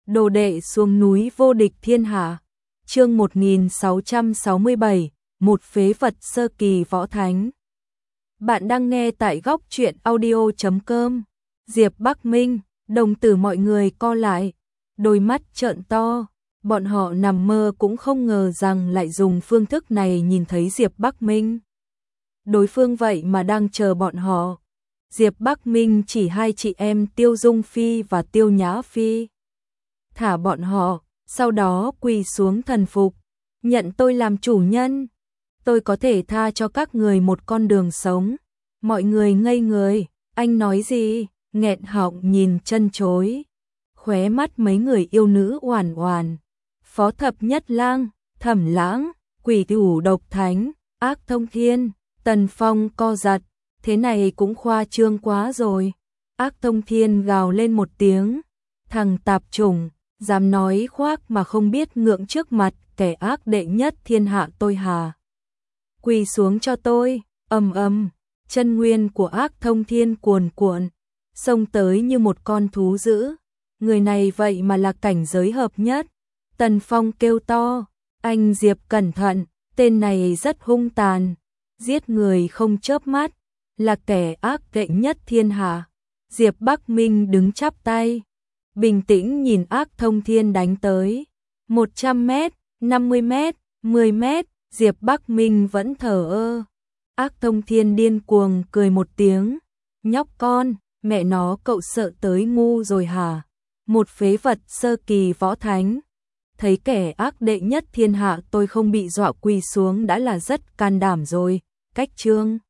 Đồ đệ xuống núi vô địch thiên hạ. Chương 1667, một phế vật sơ kỳ võ thánh. Bạn đang nghe tại góc truyện audio.com. Diệp Bắc Minh, đồng tử mọi người co lại, đôi mắt trợn to, bọn họ nằm mơ cũng không ngờ rằng lại dùng phương thức này nhìn thấy Diệp Bắc Minh. Đối phương vậy mà đang chờ bọn họ. Diệp Bắc Minh chỉ hai chị em Tiêu Dung Phi và Tiêu Nhã Phi. Thả bọn họ, sau đó quỳ xuống thần phục, nhận tôi làm chủ nhân. Tôi có thể tha cho các người một con đường sống. Mọi người ngây người, anh nói gì? Nghẹn họng nhìn chân chối. Khóe mắt mấy người yêu nữ oàn oàn. Phó Thập Nhất Lang, Thẩm Lãng, Quỷ Thủ Độc Thánh, Ác Thông Thiên, Tần Phong co giật. Thế này cũng khoa trương quá rồi. Ác Thông Thiên gào lên một tiếng. Thằng tạp chủng, dám nói khoác mà không biết ngượng trước mặt kẻ ác đệ nhất thiên hạ tôi hà. Quỳ xuống cho tôi, ầm ầm, chân nguyên của Ác Thông Thiên cuồn cuộn, xông tới như một con thú dữ. Người này vậy mà là cảnh giới hợp nhất. Tần Phong kêu to, anh Diệp cẩn thận, tên này rất hung tàn, giết người không chớp mắt, là kẻ ác đệ nhất thiên hạ. Diệp Bắc Minh đứng chắp tay, bình tĩnh nhìn Ác Thông Thiên đánh tới. 100 mét, 50 mét, 10 mét, Diệp Bắc Minh vẫn thờ ơ. Ác Thông Thiên điên cuồng cười một tiếng. Nhóc con, mẹ nó cậu sợ tới ngu rồi hả? Một phế vật sơ kỳ võ thánh. Thấy kẻ ác đệ nhất thiên hạ tôi không bị dọa quỳ xuống đã là rất can đảm rồi. Cách chương